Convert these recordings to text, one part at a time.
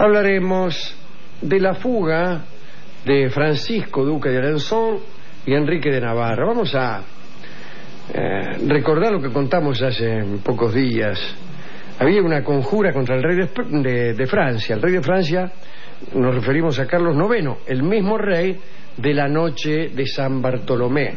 Hablaremos de la fuga de Francisco, duque de Alençon, y Enrique de Navarra. Vamos a recordar lo que contamos hace pocos días. Había una conjura contra el rey de Francia. El rey de Francia, nos referimos a Carlos IX, el mismo rey de la noche de San Bartolomé.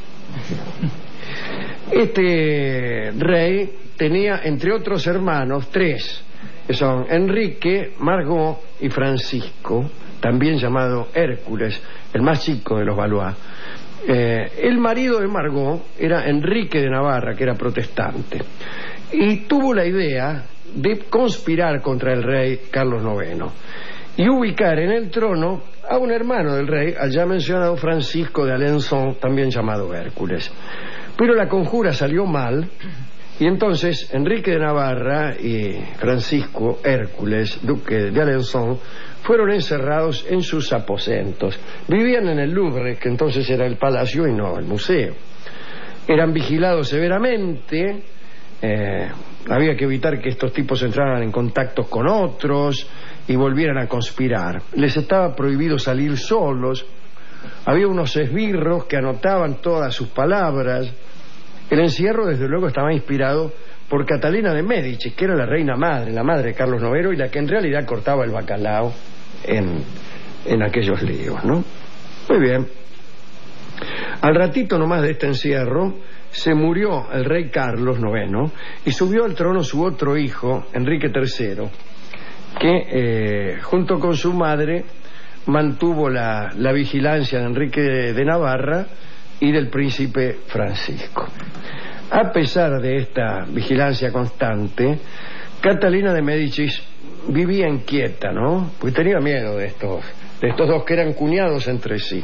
Este rey tenía, entre otros hermanos, tres, que son Enrique, Margot y Francisco, también llamado Hércules, el más chico de los Valois. El marido de Margot era Enrique de Navarra, que era protestante, y tuvo la idea de conspirar contra el rey Carlos IX y ubicar en el trono a un hermano del rey, al ya mencionado Francisco de Alençon, también llamado Hércules. Pero la conjura salió mal, y entonces Enrique de Navarra y Francisco Hércules, duque de Alençon, fueron encerrados en sus aposentos. Vivían en el Louvre, que entonces era el palacio y no el museo. Eran vigilados severamente, había que evitar que estos tipos entraran en contactos con otros y volvieran a conspirar. Les estaba prohibido salir solos. Había unos esbirros que anotaban todas sus palabras. El encierro, desde luego, estaba inspirado por Catalina de Médicis, que era la reina madre, la madre de Carlos IX, y la que en realidad cortaba el bacalao en aquellos líos, ¿no? Muy bien. Al ratito nomás de este encierro, se murió el rey Carlos IX y subió al trono su otro hijo, Enrique III, que junto con su madre mantuvo la vigilancia de Enrique de Navarra y del príncipe Francisco. A pesar de esta vigilancia constante, Catalina de Médicis vivía inquieta, ¿no? Porque tenía miedo de estos dos que eran cuñados entre sí.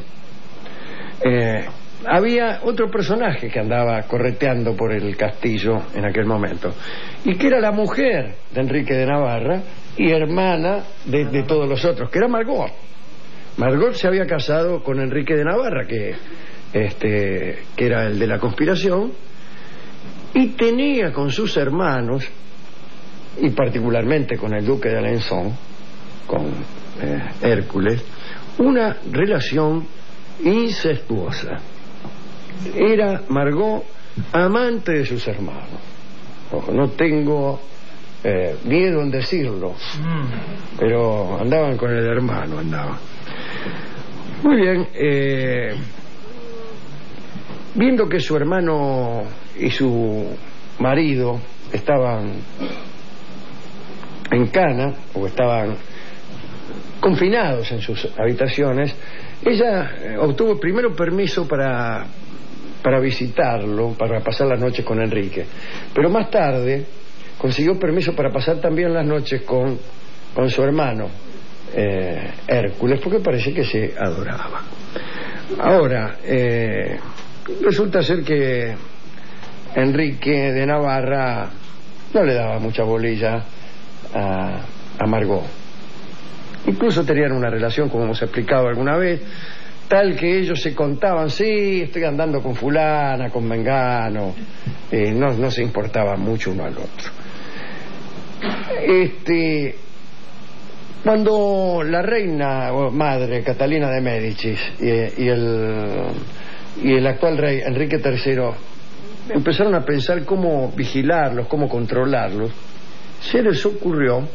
Había otro personaje que andaba correteando por el castillo en aquel momento, y que era la mujer de Enrique de Navarra y hermana de todos los otros, que era Margot. Margot se había casado con Enrique de Navarra, que era el de la conspiración, y tenía con sus hermanos, y particularmente con el duque de Alençon, con Hércules, una relación incestuosa. Era Margot amante de sus hermanos. Ojo, no tengo miedo en decirlo, pero andaban con el hermano, andaban. Muy bien. Viendo que su hermano y su marido estaban en cana, o estaban confinados en sus habitaciones, ella obtuvo primero permiso para visitarlo, para pasar las noches con Enrique, pero más tarde consiguió permiso para pasar también las noches con su hermano Hércules, porque parece que se adoraba. Ahora, resulta ser que Enrique de Navarra no le daba mucha bolilla a Margot. Incluso tenían una relación, como hemos explicado alguna vez, tal que ellos se contaban: sí, estoy andando con fulana, con mengano. No se importaban mucho uno al otro. Cuando la reina o madre Catalina de Médicis y el actual rey Enrique III empezaron a pensar cómo vigilarlos, cómo controlarlos, se les ocurrió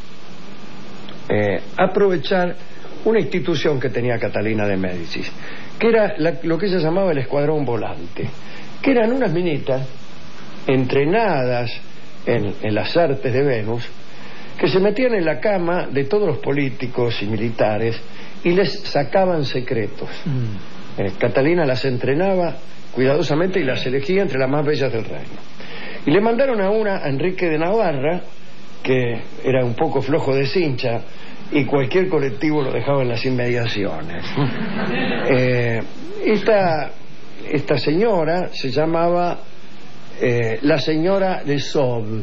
aprovechar una institución que tenía Catalina de Médicis, que era lo que ella llamaba el escuadrón volante, que eran unas minitas entrenadas en las artes de Venus, que se metían en la cama de todos los políticos y militares y les sacaban secretos. Catalina las entrenaba cuidadosamente y las elegía entre las más bellas del reino. Y le mandaron a Enrique de Navarra, que era un poco flojo de cincha, y cualquier colectivo lo dejaba en las inmediaciones. Esta señora se llamaba la señora de Sauve.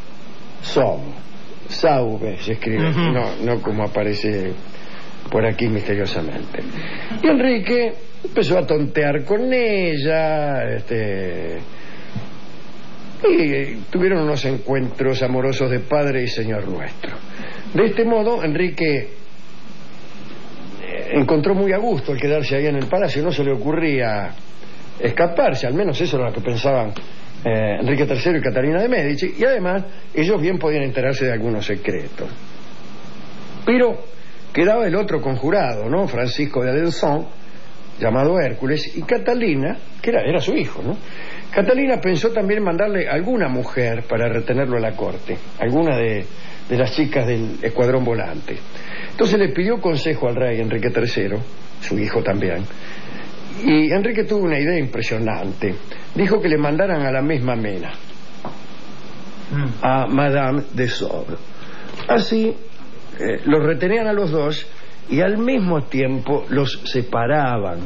Sauve se escribe, no como aparece por aquí misteriosamente. Y Enrique empezó a tontear con ella, y tuvieron unos encuentros amorosos de padre y señor nuestro. De este modo, Enrique encontró muy a gusto el quedarse ahí en el palacio, no se le ocurría escaparse, al menos eso era lo que pensaban Enrique III y Catalina de Médici, y además ellos bien podían enterarse de algunos secretos. Pero quedaba el otro conjurado, ¿no? Francisco de Alençon, llamado Hércules, y Catalina, que era su hijo, ¿no? Catalina pensó también mandarle alguna mujer para retenerlo a la corte, alguna de las chicas del escuadrón volante. Entonces le pidió consejo al rey Enrique III, su hijo también, y Enrique tuvo una idea impresionante. Dijo que le mandaran a la misma Mena, a Madame de Somme. Así los retenían a los dos y al mismo tiempo los separaban.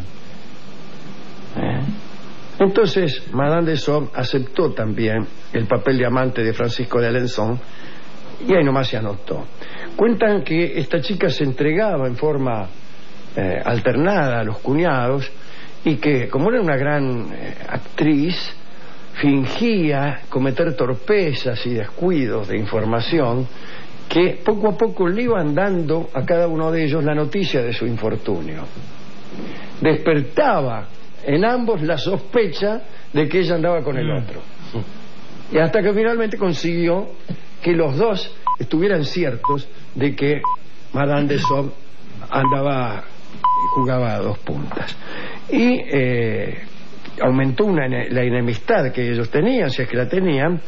Entonces Madame de Somme aceptó también el papel de amante de Francisco de Alençon y ahí nomás se anotó. Cuentan que esta chica se entregaba en forma alternada a los cuñados y que, como era una gran actriz, fingía cometer torpezas y descuidos de información que poco a poco le iban dando a cada uno de ellos la noticia de su infortunio. Despertaba en ambos la sospecha de que ella andaba con el otro. Y hasta que finalmente consiguió que los dos estuvieran ciertos de que Madame de Somme andaba y jugaba a dos puntas. Y aumentó la enemistad que ellos tenían, si es que la tenían,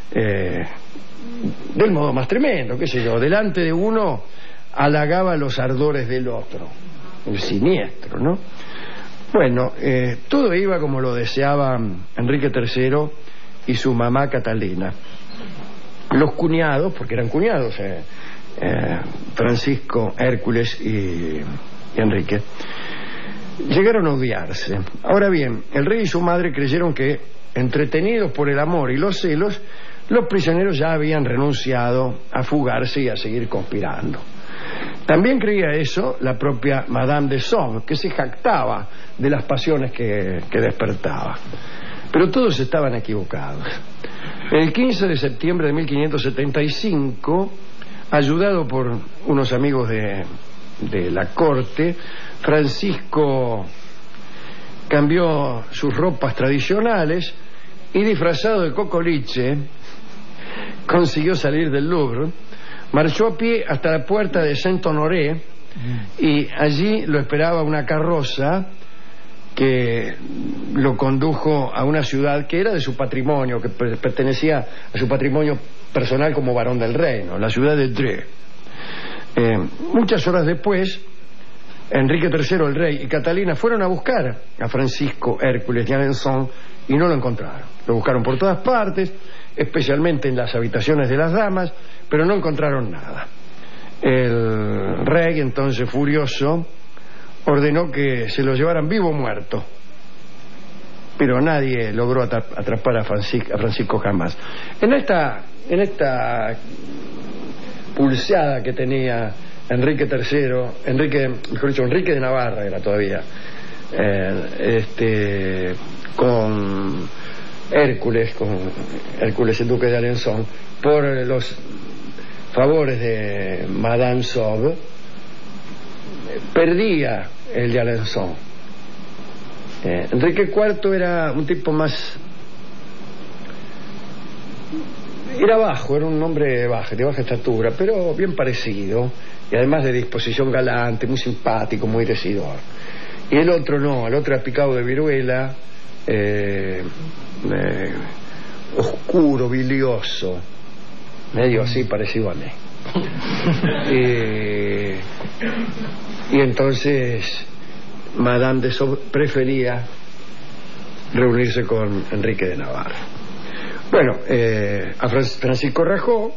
del modo más tremendo, qué sé yo, delante de uno halagaba los ardores del otro, el siniestro, ¿no? Bueno, todo iba como lo deseaban Enrique III y su mamá Catalina. Los cuñados, porque eran cuñados, Francisco, Hércules y Enrique, llegaron a odiarse. Ahora bien, el rey y su madre creyeron que, entretenidos por el amor y los celos, los prisioneros ya habían renunciado a fugarse y a seguir conspirando. También creía eso la propia Madame de Somme, que se jactaba de las pasiones que despertaba. Pero todos estaban equivocados. El 15 de septiembre de 1575, ayudado por unos amigos de la corte, Francisco cambió sus ropas tradicionales y, disfrazado de cocoliche, consiguió salir del Louvre, marchó a pie hasta la puerta de Saint-Honoré y allí lo esperaba una carroza que lo condujo a una ciudad que era de su patrimonio, que pertenecía a su patrimonio personal como varón del reino, la ciudad de Dreux. Muchas horas después, Enrique III, el rey, y Catalina fueron a buscar a Francisco Hércules de Alençon y no lo encontraron. Lo buscaron por todas partes, especialmente en las habitaciones de las damas, pero no encontraron nada. El rey, entonces furioso, ordenó que se lo llevaran vivo o muerto, pero nadie logró atrapar a Francisco jamás. En esta pulseada que tenía Enrique III, Enrique de Navarra era todavía, con Hércules el duque de Alençon, por los favores de Madame Somme, perdía el de Alençon. Enrique IV era un tipo más, era bajo, era un hombre de baja estatura, pero bien parecido, y además de disposición galante, muy simpático, muy decidor. Y el otro no, el otro era picado de viruela, oscuro, bilioso, medio así parecido a mí. Y entonces Madame de Somme prefería reunirse con Enrique de Navarra. Bueno, a Francisco rajó.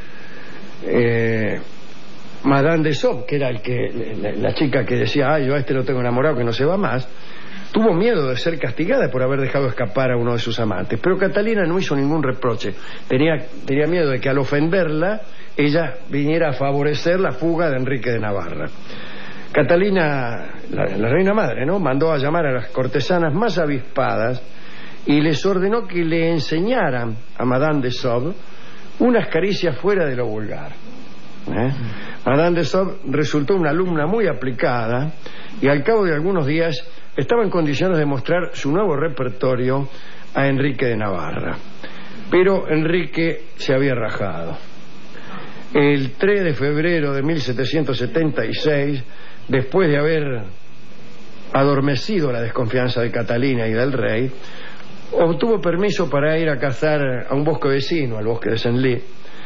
Madame de Somme, que era la chica que decía, yo a este lo tengo enamorado, que no se va más, tuvo miedo de ser castigada por haber dejado escapar a uno de sus amantes. Pero Catalina no hizo ningún reproche. Tenía miedo de que al ofenderla ella viniera a favorecer la fuga de Enrique de Navarra. Catalina, la reina madre, ¿no?, mandó a llamar a las cortesanas más avispadas y les ordenó que le enseñaran a Madame de Somme unas caricias fuera de lo vulgar. Madame de Sauve resultó una alumna muy aplicada y al cabo de algunos días estaba en condiciones de mostrar su nuevo repertorio a Enrique de Navarra. Pero Enrique se había rajado. El 3 de febrero de 1776, después de haber adormecido la desconfianza de Catalina y del rey, obtuvo permiso para ir a cazar a un bosque vecino, al bosque de Senlis,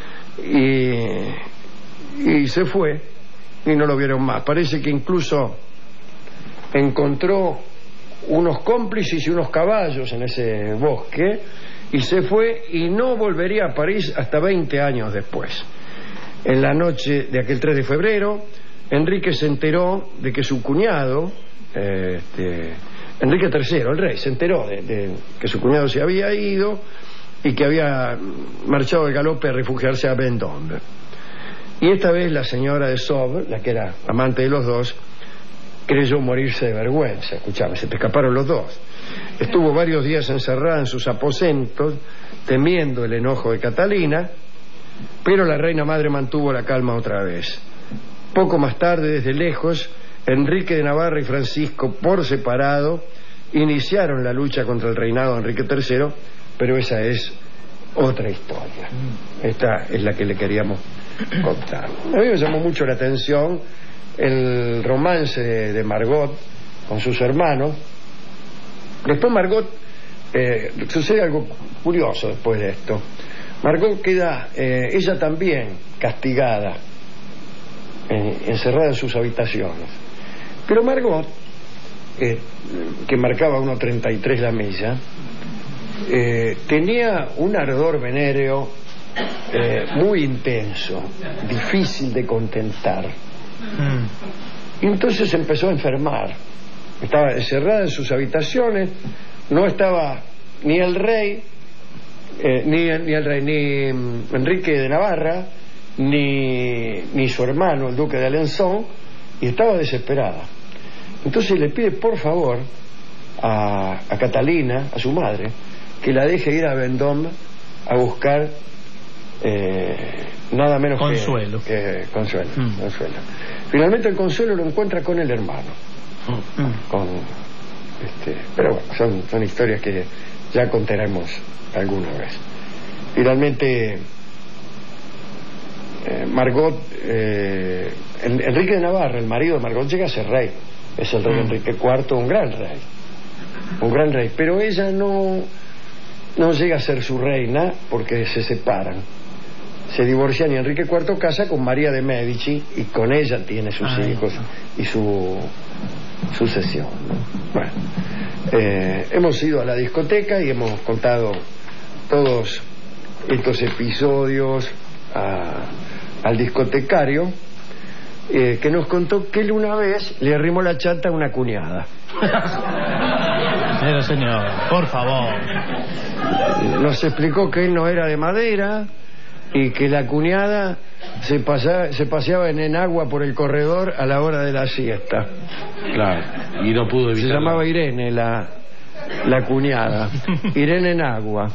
y se fue y no lo vieron más. Parece que incluso encontró unos cómplices y unos caballos en ese bosque y se fue y no volvería a París hasta 20 años después. En la noche de aquel 3 de febrero, Enrique se enteró de que su cuñado, Enrique III, el rey, se enteró de que su cuñado se había ido y que había marchado de galope a refugiarse a Vendôme. Y esta vez la señora de Sauve, la que era amante de los dos, creyó morirse de vergüenza. Escuchame, se te escaparon los dos. Estuvo varios días encerrada en sus aposentos, temiendo el enojo de Catalina, pero la reina madre mantuvo la calma otra vez. Poco más tarde, desde lejos, Enrique de Navarra y Francisco, por separado, iniciaron la lucha contra el reinado de Enrique III, pero esa es otra historia. Esta es la que le queríamos contar. A mí me llamó mucho la atención el romance de Margot con sus hermanos. Después Margot, sucede algo curioso después de esto. Margot queda, ella también, castigada, encerrada en sus habitaciones. Pero Margot, que marcaba 1,33 la milla, tenía un ardor venéreo muy intenso, difícil de contentar. Y entonces empezó a enfermar. Estaba encerrada en sus habitaciones, no estaba ni el rey, ni Enrique de Navarra, ni su hermano, el duque de Alençon, y estaba desesperada. Entonces le pide por favor a Catalina, a su madre, que la deje ir a Vendôme a buscar nada menos consuelo. que consuelo. Finalmente el consuelo lo encuentra con el hermano. Pero bueno, son historias que ya contaremos alguna vez. Finalmente Margot, Enrique de Navarra, el marido de Margot, llega a ser rey. Es el rey Enrique IV, un gran rey, pero ella no llega a ser su reina porque se separan, se divorcian y Enrique IV casa con María de Medici y con ella tiene sus hijos y su sucesión, ¿no? Bueno, hemos ido a la discoteca y hemos contado todos estos episodios al discotecario, que nos contó que él una vez le arrimó la chata a una cuñada. Pero señor, por favor. Nos explicó que él no era de madera y que la cuñada se paseaba en agua por el corredor a la hora de la siesta. Claro, y no pudo evitarlo. Se llamaba Irene la cuñada. Irene en agua.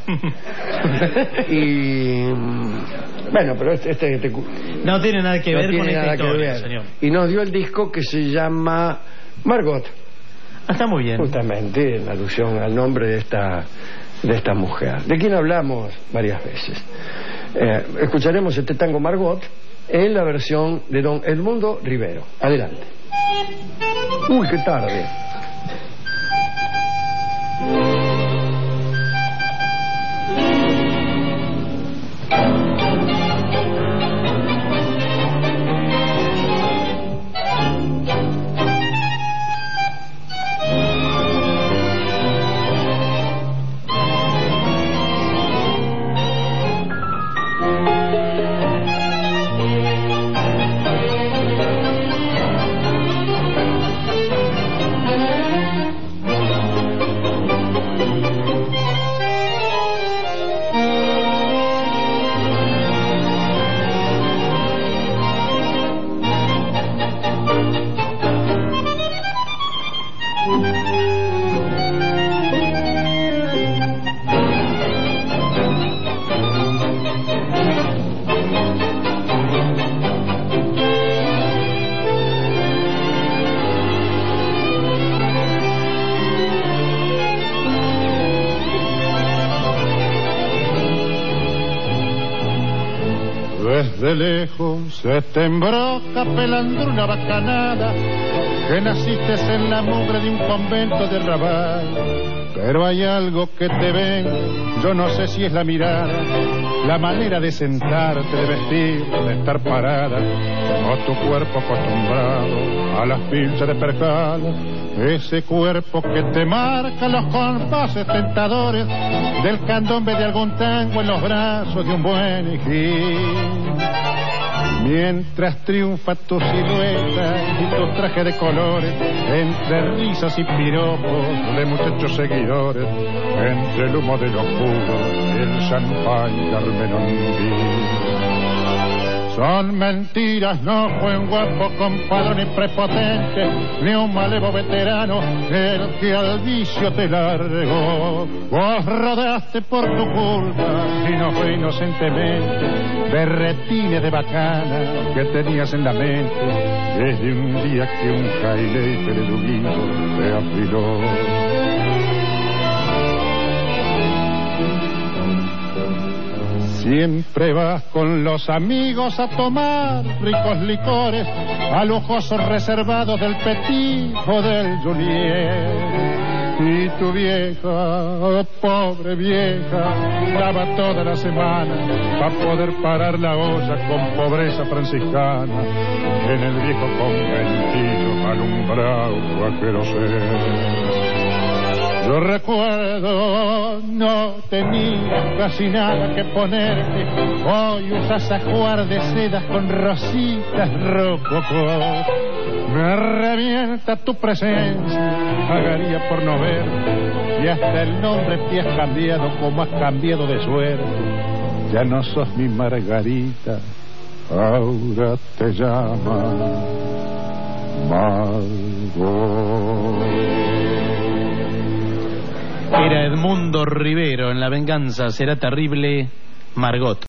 Y bueno, pero no tiene nada que ver con esta historia, señor. Y nos dio el disco que se llama Margot. Está muy bien. Justamente en alusión al nombre de esta mujer, de quien hablamos varias veces. Escucharemos este tango Margot en la versión de don Edmundo Rivero. Adelante. Uy, qué tarde. de lejos se te embroca pelando una bacanada, que naciste en la mugre de un convento de Raval. Pero hay algo que te ven, yo no sé si es la mirada, la manera de sentarte, de vestir, de estar parada, o tu cuerpo acostumbrado a las pinzas de percal, ese cuerpo que te marca los compases tentadores del candombe de algún tango en los brazos de un buen hijín. Mientras triunfa tu silueta y tu traje de colores, entre risas y piropos de muchachos seguidores, entre el humo de los puros y el champán carmenondí. Son mentiras, no fue un guapo compadre ni prepotente, ni un malevo veterano el que al vicio te largó. Vos rodaste por tu culpa y no fue inocentemente berretines de bacana que tenías en la mente desde un día que un jailete de Luguillo te afiló. Siempre vas con los amigos a tomar ricos licores, a lujosos reservados del Petit o del Junier. Y tu vieja, oh, pobre vieja, daba toda la semana para poder parar la olla con pobreza franciscana en el viejo conventillo alumbrado a querosén. Yo recuerdo, no tenías casi nada que ponerte, hoy usas ajuar de sedas con rositas rococó. Me revienta tu presencia, pagaría por no verte, y hasta el nombre te has cambiado como has cambiado de suerte. Ya no sos mi Margarita, ahora te llaman Margot. Era Edmundo Rivero en La venganza será terrible, Margot.